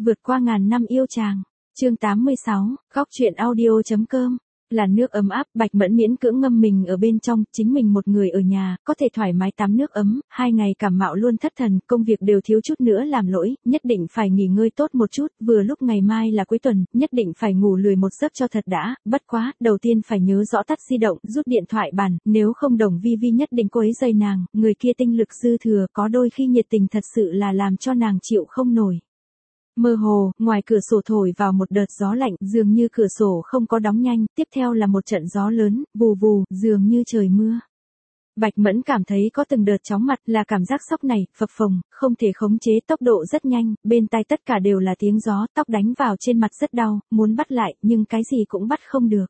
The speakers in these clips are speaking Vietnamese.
Vượt qua ngàn năm yêu chàng. Chương 86, góc truyện audio.com. Là nước ấm áp, Bạch Mẫn miễn cưỡng ngâm mình ở bên trong, chính mình một người ở nhà, có thể thoải mái tắm nước ấm, 2 ngày cảm mạo luôn thất thần, công việc đều thiếu chút nữa làm lỗi, nhất định phải nghỉ ngơi tốt một chút, vừa lúc ngày mai là cuối tuần, nhất định phải ngủ lười một giấc cho thật đã, bất quá, đầu tiên phải nhớ rõ tắt di động, rút điện thoại bàn, nếu không Đồng Vi Vi nhất định quấy rầy nàng, người kia tinh lực dư thừa, có đôi khi nhiệt tình thật sự là làm cho nàng chịu không nổi. Mơ hồ, ngoài cửa sổ thổi vào một đợt gió lạnh, dường như cửa sổ không có đóng nhanh, tiếp theo là một trận gió lớn, vù vù, dường như trời mưa. Bạch Mẫn cảm thấy có từng đợt chóng mặt, là cảm giác sốc này, phập phồng, không thể khống chế, tốc độ rất nhanh, bên tai tất cả đều là tiếng gió, tóc đánh vào trên mặt rất đau, muốn bắt lại, nhưng cái gì cũng bắt không được.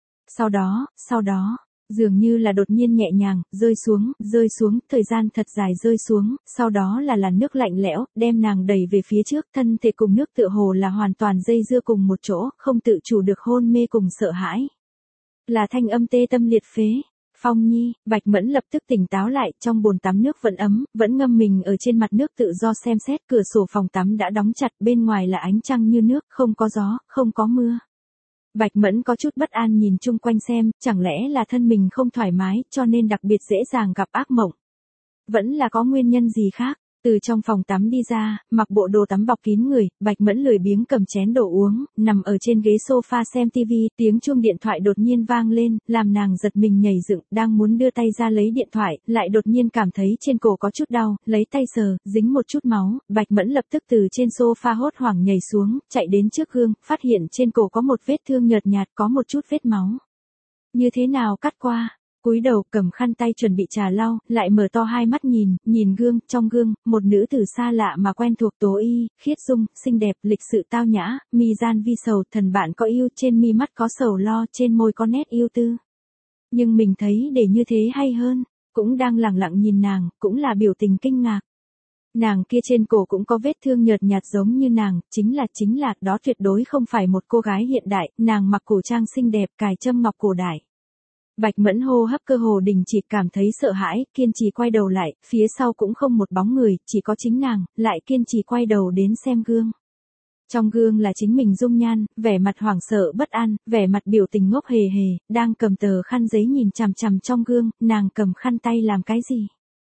Sau đó, dường như là đột nhiên nhẹ nhàng, rơi xuống, thời gian thật dài rơi xuống, sau đó là làn nước lạnh lẽo, đem nàng đẩy về phía trước, thân thể cùng nước tựa hồ là hoàn toàn dây dưa cùng một chỗ, không tự chủ được hôn mê cùng sợ hãi. Là thanh âm tê tâm liệt phế. Phong Nhi, Bạch Mẫn lập tức tỉnh táo lại, trong bồn tắm nước vẫn ấm, vẫn ngâm mình ở trên mặt nước tự do xem xét, cửa sổ phòng tắm đã đóng chặt, bên ngoài là ánh trăng như nước, không có gió, không có mưa. Bạch Mẫn có chút bất an nhìn chung quanh xem, chẳng lẽ là thân mình không thoải mái, cho nên đặc biệt dễ dàng gặp ác mộng. Vẫn là có nguyên nhân gì khác. Từ trong phòng tắm đi ra, mặc bộ đồ tắm bọc kín người, Bạch Mẫn lười biếng cầm chén đồ uống, nằm ở trên ghế sofa xem tivi, tiếng chuông điện thoại đột nhiên vang lên, làm nàng giật mình nhảy dựng, đang muốn đưa tay ra lấy điện thoại, lại đột nhiên cảm thấy trên cổ có chút đau, lấy tay sờ, dính một chút máu, Bạch Mẫn lập tức từ trên sofa hốt hoảng nhảy xuống, chạy đến trước gương, phát hiện trên cổ có một vết thương nhợt nhạt, có một chút vết máu. Như thế nào cắt qua? Cúi đầu cầm khăn tay chuẩn bị trà lau, lại mở to hai mắt nhìn gương, trong gương, một nữ tử xa lạ mà quen thuộc Tố Y, khiết dung, xinh đẹp, lịch sự tao nhã, mi gian vi sầu, thần bạn có yêu, trên mi mắt có sầu lo, trên môi có nét yêu tư. Nhưng mình thấy để như thế hay hơn, cũng đang lẳng lặng nhìn nàng, cũng là biểu tình kinh ngạc. Nàng kia trên cổ cũng có vết thương nhợt nhạt giống như nàng, chính là, đó tuyệt đối không phải một cô gái hiện đại, nàng mặc cổ trang xinh đẹp, cài châm ngọc cổ đại. Bạch Mẫn hô hấp cơ hồ đình chỉ, cảm thấy sợ hãi, kiên trì quay đầu lại, phía sau cũng không một bóng người, chỉ có chính nàng, lại kiên trì quay đầu đến xem gương. Trong gương là chính mình dung nhan, vẻ mặt hoảng sợ bất an, vẻ mặt biểu tình ngốc hề hề, đang cầm tờ khăn giấy nhìn chằm chằm trong gương, nàng cầm khăn tay làm cái gì?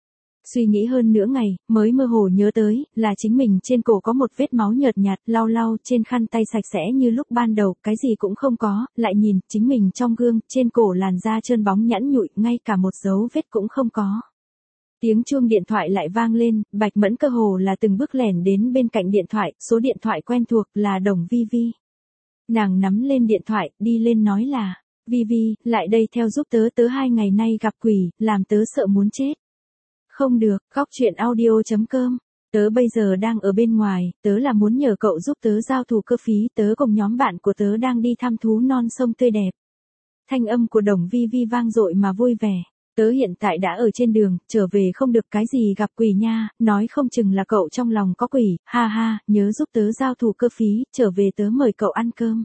Suy nghĩ hơn nửa ngày, mới mơ hồ nhớ tới, là chính mình trên cổ có một vết máu nhợt nhạt, lau trên khăn tay sạch sẽ như lúc ban đầu, cái gì cũng không có, lại nhìn, chính mình trong gương, trên cổ làn da trơn bóng nhẵn nhụi, ngay cả một dấu vết cũng không có. Tiếng chuông điện thoại lại vang lên, Bạch Mẫn cơ hồ là từng bước lẻn đến bên cạnh điện thoại, số điện thoại quen thuộc là Đồng Vi Vi. Nàng nắm lên điện thoại, đi lên nói là, Vi Vi, lại đây theo giúp tớ 2 ngày nay gặp quỷ, làm tớ sợ muốn chết. Không được, góc truyện audio.com. Tớ bây giờ đang ở bên ngoài, tớ là muốn nhờ cậu giúp tớ giao thù cơ phí, tớ cùng nhóm bạn của tớ đang đi thăm thú non sông tươi đẹp. Thanh âm của Đồng Vi Vi vang dội mà vui vẻ. Tớ hiện tại đã ở trên đường, trở về không được cái gì gặp quỷ nha, nói không chừng là cậu trong lòng có quỷ, ha ha, nhớ giúp tớ giao thù cơ phí, trở về tớ mời cậu ăn cơm.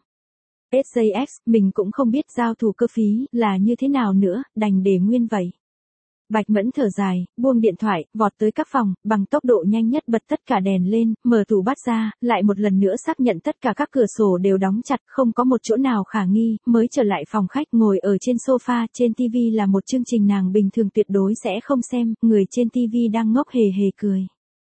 SJX, mình cũng không biết giao thù cơ phí là như thế nào nữa, đành để nguyên vậy. Bạch Mẫn thở dài, buông điện thoại, vọt tới các phòng, bằng tốc độ nhanh nhất bật tất cả đèn lên, mở tủ bát ra, lại một lần nữa xác nhận tất cả các cửa sổ đều đóng chặt, không có một chỗ nào khả nghi, mới trở lại phòng khách ngồi ở trên sofa, trên TV là một chương trình nàng bình thường tuyệt đối sẽ không xem, người trên TV đang ngốc hề hề cười.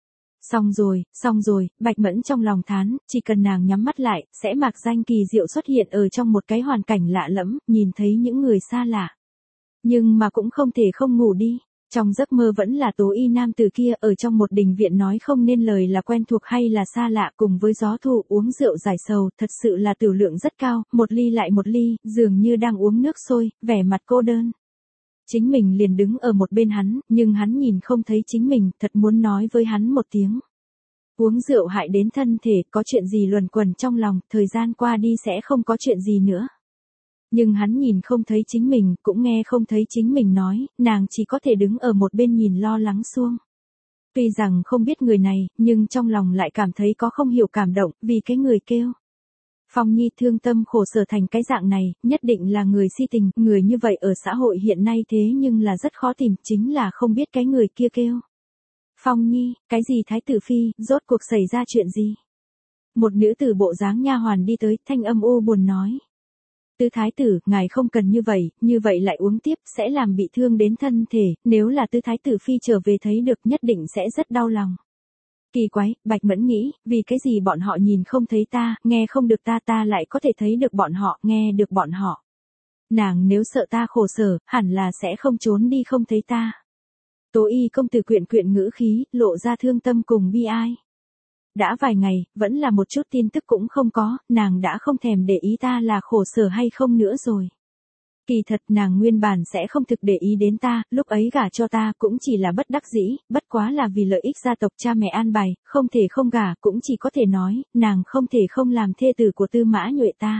Xong rồi, Bạch Mẫn trong lòng thán, chỉ cần nàng nhắm mắt lại, sẽ mạc danh kỳ diệu xuất hiện ở trong một cái hoàn cảnh lạ lẫm, nhìn thấy những người xa lạ. Nhưng mà cũng không thể không ngủ đi. Trong giấc mơ vẫn là Tố Y nam từ kia ở trong một đình viện nói không nên lời là quen thuộc hay là xa lạ, cùng với gió thu uống rượu giải sầu, thật sự là tửu lượng rất cao, một ly lại một ly, dường như đang uống nước sôi, vẻ mặt cô đơn. Chính mình liền đứng ở một bên hắn, nhưng hắn nhìn không thấy chính mình, thật muốn nói với hắn một tiếng. Uống rượu hại đến thân thể, có chuyện gì luẩn quẩn trong lòng, thời gian qua đi sẽ không có chuyện gì nữa. Nhưng hắn nhìn không thấy chính mình, cũng nghe không thấy chính mình nói, nàng chỉ có thể đứng ở một bên nhìn lo lắng xuông. Tuy rằng không biết người này, nhưng trong lòng lại cảm thấy có không hiểu cảm động, vì cái người kêu. Phong Nhi thương tâm khổ sở thành cái dạng này, nhất định là người si tình, người như vậy ở xã hội hiện nay thế nhưng là rất khó tìm, chính là không biết cái người kia kêu. Phong Nhi, cái gì Thái tử Phi, rốt cuộc xảy ra chuyện gì? Một nữ tử bộ dáng nha hoàn đi tới, thanh âm u buồn nói. Tứ thái tử, ngài không cần như vậy lại uống tiếp sẽ làm bị thương đến thân thể, nếu là tứ thái tử phi trở về thấy được nhất định sẽ rất đau lòng. Kỳ quái, Bạch Mẫn nghĩ, vì cái gì bọn họ nhìn không thấy ta, nghe không được ta lại có thể thấy được bọn họ, nghe được bọn họ. Nàng nếu sợ ta khổ sở, hẳn là sẽ không trốn đi không thấy ta. Tố Y công tử quyện ngữ khí, lộ ra thương tâm cùng bi ai. Đã vài ngày, vẫn là một chút tin tức cũng không có, nàng đã không thèm để ý ta là khổ sở hay không nữa rồi. Kỳ thật nàng nguyên bản sẽ không thực để ý đến ta, lúc ấy gả cho ta cũng chỉ là bất đắc dĩ, bất quá là vì lợi ích gia tộc cha mẹ an bài, không thể không gả cũng chỉ có thể nói, nàng không thể không làm thê tử của Tư Mã Nhuệ ta.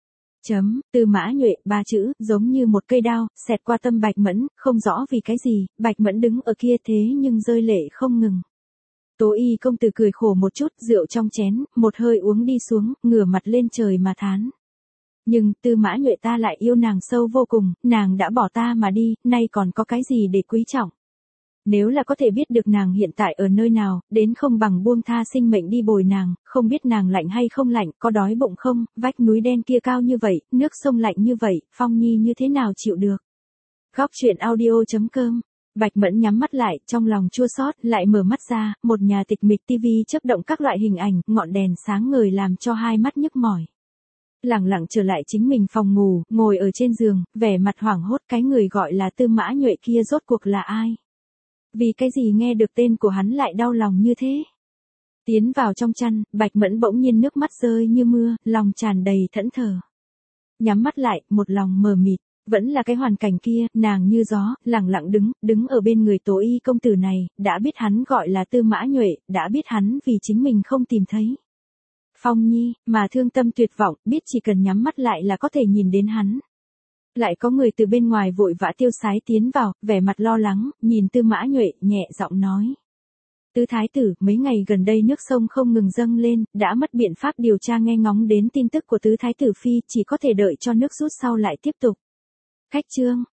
Tư Mã Nhuệ, ba chữ, giống như một cây đao, xẹt qua tâm Bạch Mẫn, không rõ vì cái gì, Bạch Mẫn đứng ở kia thế nhưng rơi lệ không ngừng. Tố Y công tử cười khổ một chút, rượu trong chén, một hơi uống đi xuống, ngửa mặt lên trời mà thán. Nhưng Tư Mã Nhuệ ta lại yêu nàng sâu vô cùng, nàng đã bỏ ta mà đi, nay còn có cái gì để quý trọng. Nếu là có thể biết được nàng hiện tại ở nơi nào, đến không bằng buông tha sinh mệnh đi bồi nàng, không biết nàng lạnh hay không lạnh, có đói bụng không, vách núi đen kia cao như vậy, nước sông lạnh như vậy, Phong Nhi như thế nào chịu được. Góc truyện audio.com. Bạch Mẫn nhắm mắt lại, trong lòng chua xót, lại mở mắt ra, một nhà tịch mịch tivi chớp động các loại hình ảnh, ngọn đèn sáng ngời làm cho hai mắt nhức mỏi. Lẳng lặng trở lại chính mình phòng ngủ, ngồi ở trên giường, vẻ mặt hoảng hốt, cái người gọi là Tư Mã Nhuệ kia rốt cuộc là ai? Vì cái gì nghe được tên của hắn lại đau lòng như thế? Tiến vào trong chăn, Bạch Mẫn bỗng nhiên nước mắt rơi như mưa, lòng tràn đầy thẫn thờ. Nhắm mắt lại, một lòng mờ mịt, vẫn là cái hoàn cảnh kia, nàng như gió, lẳng lặng đứng ở bên người Tố Y công tử này, đã biết hắn gọi là Tư Mã Nhuệ, đã biết hắn vì chính mình không tìm thấy. Phong Nhi, mà thương tâm tuyệt vọng, biết chỉ cần nhắm mắt lại là có thể nhìn đến hắn. Lại có người từ bên ngoài vội vã tiêu sái tiến vào, vẻ mặt lo lắng, nhìn Tư Mã Nhuệ, nhẹ giọng nói. Tứ thái tử, mấy ngày gần đây nước sông không ngừng dâng lên, đã mất biện pháp điều tra nghe ngóng đến tin tức của tứ thái tử phi, chỉ có thể đợi cho nước rút sau lại tiếp tục. Khách chương.